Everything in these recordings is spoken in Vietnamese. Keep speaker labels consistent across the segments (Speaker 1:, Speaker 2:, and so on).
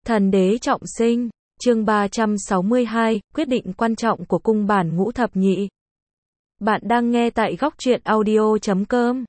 Speaker 1: Thần đế trọng sinh, chương 362, quyết định quan trọng của cung bản ngũ thập nhị. Bạn đang nghe tại góc truyện audio.com.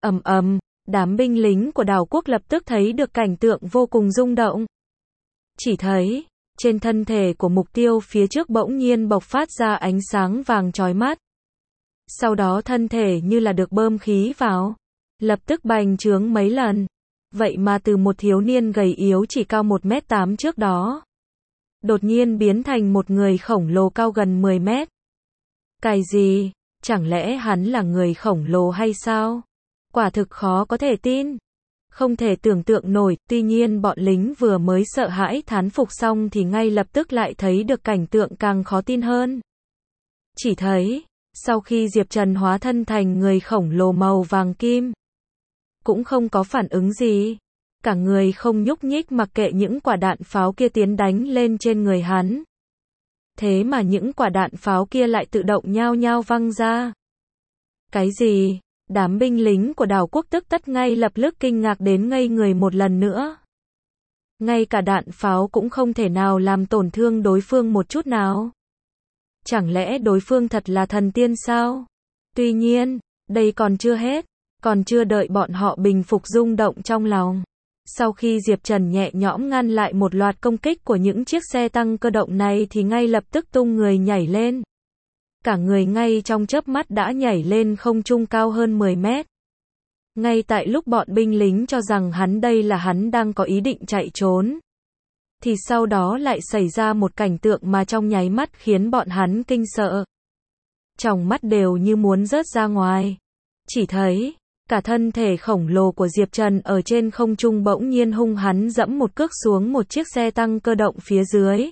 Speaker 1: Đám binh lính của đảo quốc lập tức thấy được cảnh tượng vô cùng rung động. Chỉ thấy, trên thân thể của mục tiêu phía trước bỗng nhiên bộc phát ra ánh sáng vàng chói mắt. Sau đó thân thể như là được bơm khí vào, lập tức bành trướng mấy lần. Vậy mà từ một thiếu niên gầy yếu chỉ cao 1m8 trước đó, đột nhiên biến thành một người khổng lồ cao gần 10 mét. Cái gì? Chẳng lẽ hắn là người khổng lồ hay sao? Quả thực khó có thể tin. Không thể tưởng tượng nổi, tuy nhiên bọn lính vừa mới sợ hãi thán phục xong thì ngay lập tức lại thấy được cảnh tượng càng khó tin hơn. Chỉ thấy, sau khi Diệp Trần hóa thân thành người khổng lồ màu vàng kim, cũng không có phản ứng gì. Cả người không nhúc nhích mặc kệ những quả đạn pháo kia tiến đánh lên trên người hắn. Thế mà những quả đạn pháo kia lại tự động nhao nhao văng ra. Cái gì? Đám binh lính của đảo quốc tức tất ngay lập tức kinh ngạc đến ngây người một lần nữa. Ngay cả đạn pháo cũng không thể nào làm tổn thương đối phương một chút nào. Chẳng lẽ đối phương thật là thần tiên sao? Tuy nhiên, đây còn chưa hết. Còn chưa đợi bọn họ bình phục rung động trong lòng. Sau khi Diệp Trần nhẹ nhõm ngăn lại một loạt công kích của những chiếc xe tăng cơ động này thì ngay lập tức tung người nhảy lên. Cả người ngay trong chớp mắt đã nhảy lên không trung cao hơn 10 mét. Ngay tại lúc bọn binh lính cho rằng hắn đang có ý định chạy trốn, thì sau đó lại xảy ra một cảnh tượng mà trong nháy mắt khiến bọn hắn kinh sợ. Tròng mắt đều như muốn rớt ra ngoài. Chỉ thấy cả thân thể khổng lồ của Diệp Trần ở trên không trung bỗng nhiên hung hắn dẫm một cước xuống một chiếc xe tăng cơ động phía dưới.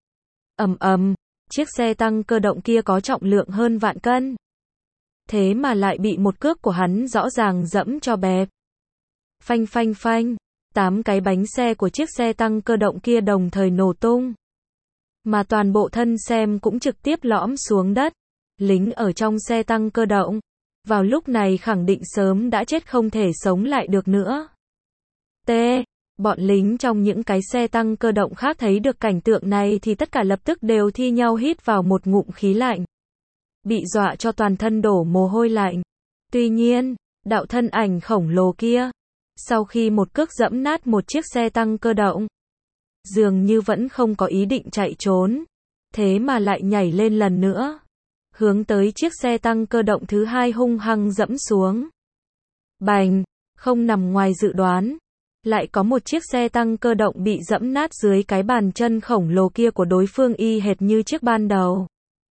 Speaker 1: Chiếc xe tăng cơ động kia có trọng lượng hơn vạn cân. Thế mà lại bị một cước của hắn rõ ràng dẫm cho bẹp. Phanh phanh phanh, 8 cái bánh xe của chiếc xe tăng cơ động kia đồng thời nổ tung. Mà toàn bộ thân xem cũng trực tiếp lõm xuống đất. Lính ở trong xe tăng cơ động vào lúc này khẳng định sớm đã chết không thể sống lại được nữa. Bọn lính trong những cái xe tăng cơ động khác thấy được cảnh tượng này thì tất cả lập tức đều thi nhau hít vào một ngụm khí lạnh. Bị dọa cho toàn thân đổ mồ hôi lạnh. Tuy nhiên, đạo thân ảnh khổng lồ kia, sau khi một cước dẫm nát một chiếc xe tăng cơ động, dường như vẫn không có ý định chạy trốn. Thế mà lại nhảy lên lần nữa, hướng tới chiếc xe tăng cơ động thứ hai hung hăng dẫm xuống. Bành, không nằm ngoài dự đoán, lại có một chiếc xe tăng cơ động bị dẫm nát dưới cái bàn chân khổng lồ kia của đối phương y hệt như chiếc ban đầu.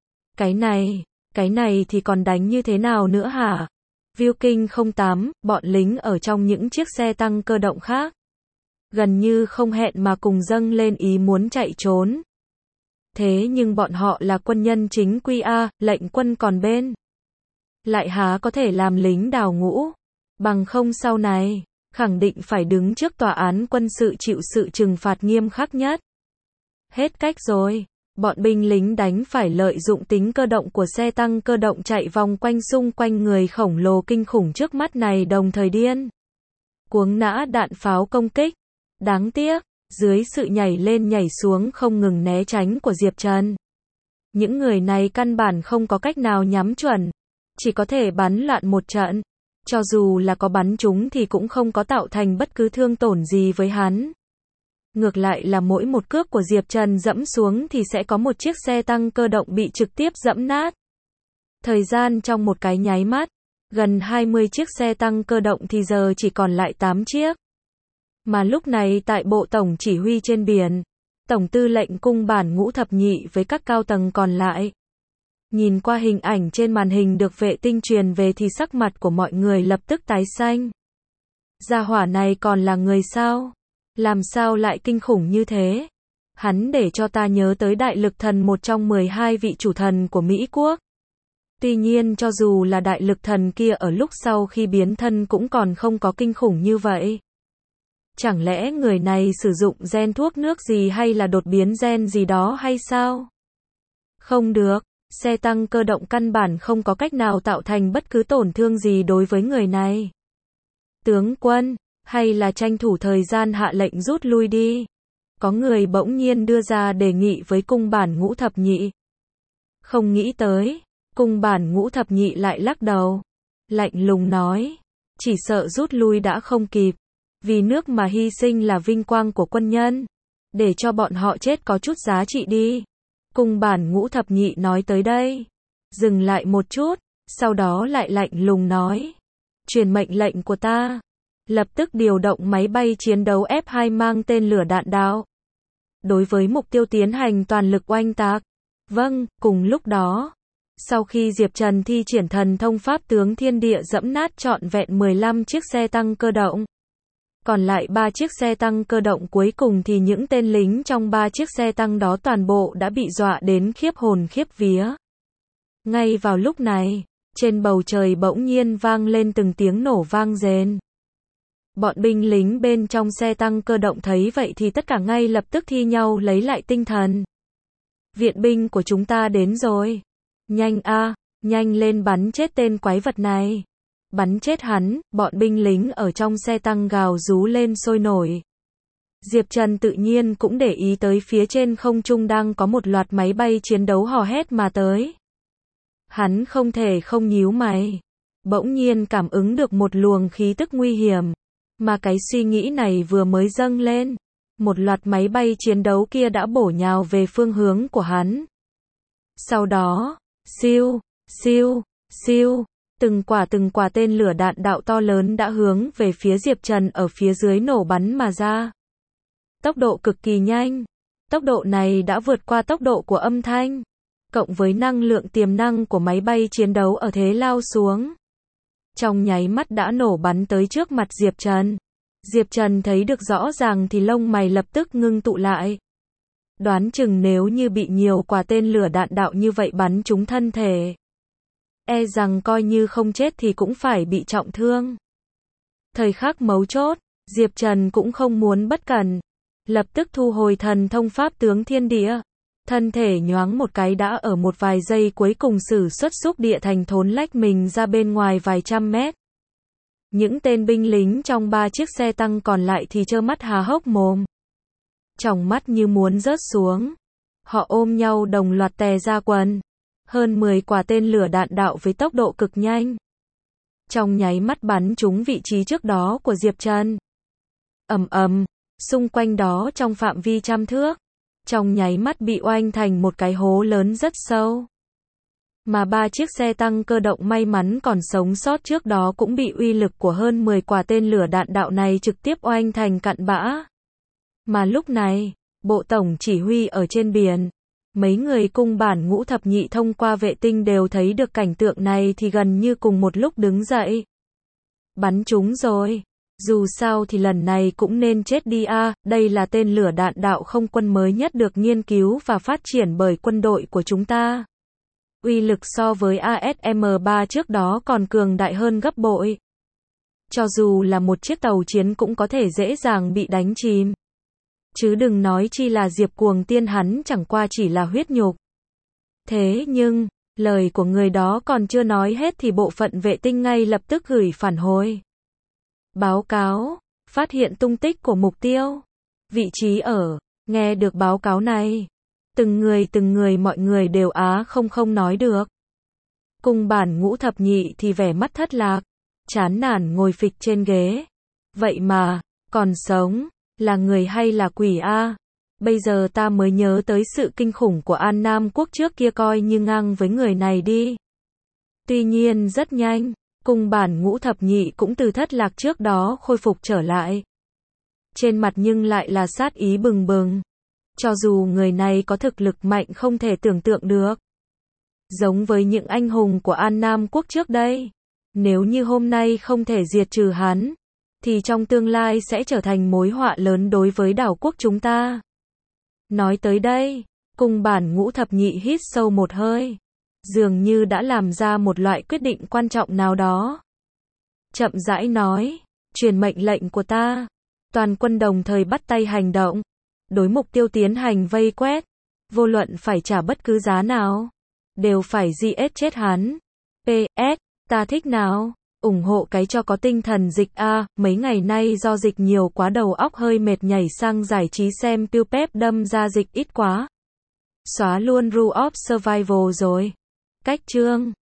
Speaker 1: Cái này thì còn đánh như thế nào nữa hả? Viking 08, bọn lính ở trong những chiếc xe tăng cơ động khác, gần như không hẹn mà cùng dâng lên ý muốn chạy trốn. Thế nhưng bọn họ là quân nhân chính quy A, lệnh quân còn bên. Lại há có thể làm lính đào ngũ. Bằng không sau này, khẳng định phải đứng trước tòa án quân sự chịu sự trừng phạt nghiêm khắc nhất. Hết cách rồi. Bọn binh lính đánh phải lợi dụng tính cơ động của xe tăng cơ động chạy vòng quanh xung quanh người khổng lồ kinh khủng trước mắt này đồng thời điên cuống nã đạn pháo công kích. Đáng tiếc, dưới sự nhảy lên nhảy xuống không ngừng né tránh của Diệp Trần, những người này căn bản không có cách nào nhắm chuẩn, chỉ có thể bắn loạn một trận. Cho dù là có bắn trúng thì cũng không có tạo thành bất cứ thương tổn gì với hắn. Ngược lại là mỗi một cước của Diệp Trần dẫm xuống thì sẽ có một chiếc xe tăng cơ động bị trực tiếp dẫm nát. Thời gian trong một cái nháy mắt, gần 20 chiếc xe tăng cơ động thì giờ chỉ còn lại 8 chiếc. Mà lúc này tại bộ tổng chỉ huy trên biển, tổng tư lệnh cung bản ngũ thập nhị với các cao tầng còn lại, nhìn qua hình ảnh trên màn hình được vệ tinh truyền về thì sắc mặt của mọi người lập tức tái xanh. Gia hỏa này còn là người sao? Làm sao lại kinh khủng như thế? Hắn để cho ta nhớ tới Đại Lực Thần, một trong 12 vị chủ thần của Mỹ Quốc. Tuy nhiên cho dù là Đại Lực Thần kia ở lúc sau khi biến thân cũng còn không có kinh khủng như vậy. Chẳng lẽ người này sử dụng gen thuốc nước gì hay là đột biến gen gì đó hay sao? Không được, xe tăng cơ động căn bản không có cách nào tạo thành bất cứ tổn thương gì đối với người này. Tướng quân, hay là tranh thủ thời gian hạ lệnh rút lui đi. có người bỗng nhiên đưa ra đề nghị với cung bản Ngũ Thập Nhị. Không nghĩ tới, cung bản Ngũ Thập Nhị lại lắc đầu, lạnh lùng nói, chỉ sợ rút lui đã không kịp, vì nước mà hy sinh là vinh quang của quân nhân, để cho bọn họ chết có chút giá trị đi. Cung bản Ngũ Thập Nhị nói tới đây, dừng lại một chút, sau đó lại lạnh lùng nói, truyền mệnh lệnh của ta, lập tức điều động máy bay chiến đấu F-2 mang tên lửa đạn đạo, đối với mục tiêu tiến hành toàn lực oanh tạc. Vâng, cùng lúc đó, sau khi Diệp Trần thi triển thần thông pháp tướng thiên địa dẫm nát trọn vẹn 15 chiếc xe tăng cơ động, còn lại 3 chiếc xe tăng cơ động cuối cùng thì những tên lính trong 3 chiếc xe tăng đó toàn bộ đã bị dọa đến khiếp hồn khiếp vía. Ngay vào lúc này, trên bầu trời bỗng nhiên vang lên từng tiếng nổ vang rền. Bọn binh lính bên trong xe tăng cơ động thấy vậy thì tất cả ngay lập tức thi nhau lấy lại tinh thần. Viện binh của chúng ta đến rồi. Nhanh a, nhanh lên bắn chết tên quái vật này. Bắn chết hắn, bọn binh lính ở trong xe tăng gào rú lên sôi nổi. Diệp Trần tự nhiên cũng để ý tới phía trên không trung đang có một loạt máy bay chiến đấu hò hét mà tới. Hắn không thể không nhíu mày. Bỗng nhiên cảm ứng được một luồng khí tức nguy hiểm. Mà cái suy nghĩ này vừa mới dâng lên, một loạt máy bay chiến đấu kia đã bổ nhào về phương hướng của hắn. Sau đó, siêu, siêu, siêu, từng quả tên lửa đạn đạo to lớn đã hướng về phía Diệp Trần ở phía dưới nổ bắn mà ra. Tốc độ cực kỳ nhanh. Tốc độ này đã vượt qua tốc độ của âm thanh, cộng với năng lượng tiềm năng của máy bay chiến đấu ở thế lao xuống. Trong nháy mắt đã nổ bắn tới trước mặt Diệp Trần. Diệp Trần thấy được rõ ràng thì lông mày lập tức ngưng tụ lại. Đoán chừng nếu như bị nhiều quả tên lửa đạn đạo như vậy bắn trúng thân thể, e rằng coi như không chết thì cũng phải bị trọng thương. Thời khắc mấu chốt, Diệp Trần cũng không muốn bất cẩn, lập tức thu hồi thần thông pháp tướng thiên địa. Thân thể nhoáng một cái đã ở một vài giây cuối cùng sử xuất xúc địa thành thốn lách mình ra bên ngoài vài trăm mét. Những tên binh lính trong 3 chiếc xe tăng còn lại thì trơ mắt há hốc mồm, tròng mắt như muốn rớt xuống. Họ ôm nhau đồng loạt tè ra quần. Hơn 10 quả tên lửa đạn đạo với tốc độ cực nhanh, trong nháy mắt bắn trúng vị trí trước đó của Diệp Trần. Ầm ầm, xung quanh đó trong phạm vi trăm thước, trong nháy mắt bị oanh thành một cái hố lớn rất sâu. Mà 3 chiếc xe tăng cơ động may mắn còn sống sót trước đó cũng bị uy lực của hơn 10 quả tên lửa đạn đạo này trực tiếp oanh thành cặn bã. Mà lúc này, bộ tổng chỉ huy ở trên biển, mấy người cung bản Ngũ Thập Nhị thông qua vệ tinh đều thấy được cảnh tượng này thì gần như cùng một lúc đứng dậy. Bắn chúng rồi. Dù sao thì lần này cũng nên chết đi a, đây là tên lửa đạn đạo không quân mới nhất được nghiên cứu và phát triển bởi quân đội của chúng ta. Uy lực so với ASM-3 trước đó còn cường đại hơn gấp bội. Cho dù là một chiếc tàu chiến cũng có thể dễ dàng bị đánh chìm. Chứ đừng nói chi là Diệp Cuồng Tiên, hắn chẳng qua chỉ là huyết nhục. Thế nhưng, lời của người đó còn chưa nói hết thì bộ phận vệ tinh ngay lập tức gửi phản hồi. Báo cáo, phát hiện tung tích của mục tiêu. Vị trí ở, nghe được báo cáo này. Từng người mọi người đều không nói được. Cung bản Ngũ Thập Nhị thì vẻ mắt thất lạc, chán nản ngồi phịch trên ghế. Vậy mà, còn sống, là người hay là quỷ a? Bây giờ ta mới nhớ tới sự kinh khủng của An Nam Quốc trước kia, coi như ngang với người này đi. Tuy nhiên rất nhanh, cung bản Ngũ Thập Nhị cũng từ thất lạc trước đó khôi phục trở lại. Trên mặt nhưng lại là sát ý bừng bừng. Cho dù người này có thực lực mạnh không thể tưởng tượng được, giống với những anh hùng của An Nam Quốc trước đây, nếu như hôm nay không thể diệt trừ hắn, thì trong tương lai sẽ trở thành mối họa lớn đối với đảo quốc chúng ta. Nói tới đây, cung bản Ngũ Thập Nhị hít sâu một hơi, dường như đã làm ra một loại quyết định quan trọng nào đó. Chậm rãi nói, truyền mệnh lệnh của ta, toàn quân đồng thời bắt tay hành động, đối mục tiêu tiến hành vây quét, vô luận phải trả bất cứ giá nào, đều phải giết chết hắn. PS, ta thích nào? ủng hộ cái cho có tinh thần dịch a, mấy ngày nay do dịch nhiều quá đầu óc hơi mệt nhảy sang giải trí xem PewPep đâm ra dịch ít quá. Xóa luôn Rule of Survival rồi. Cách chương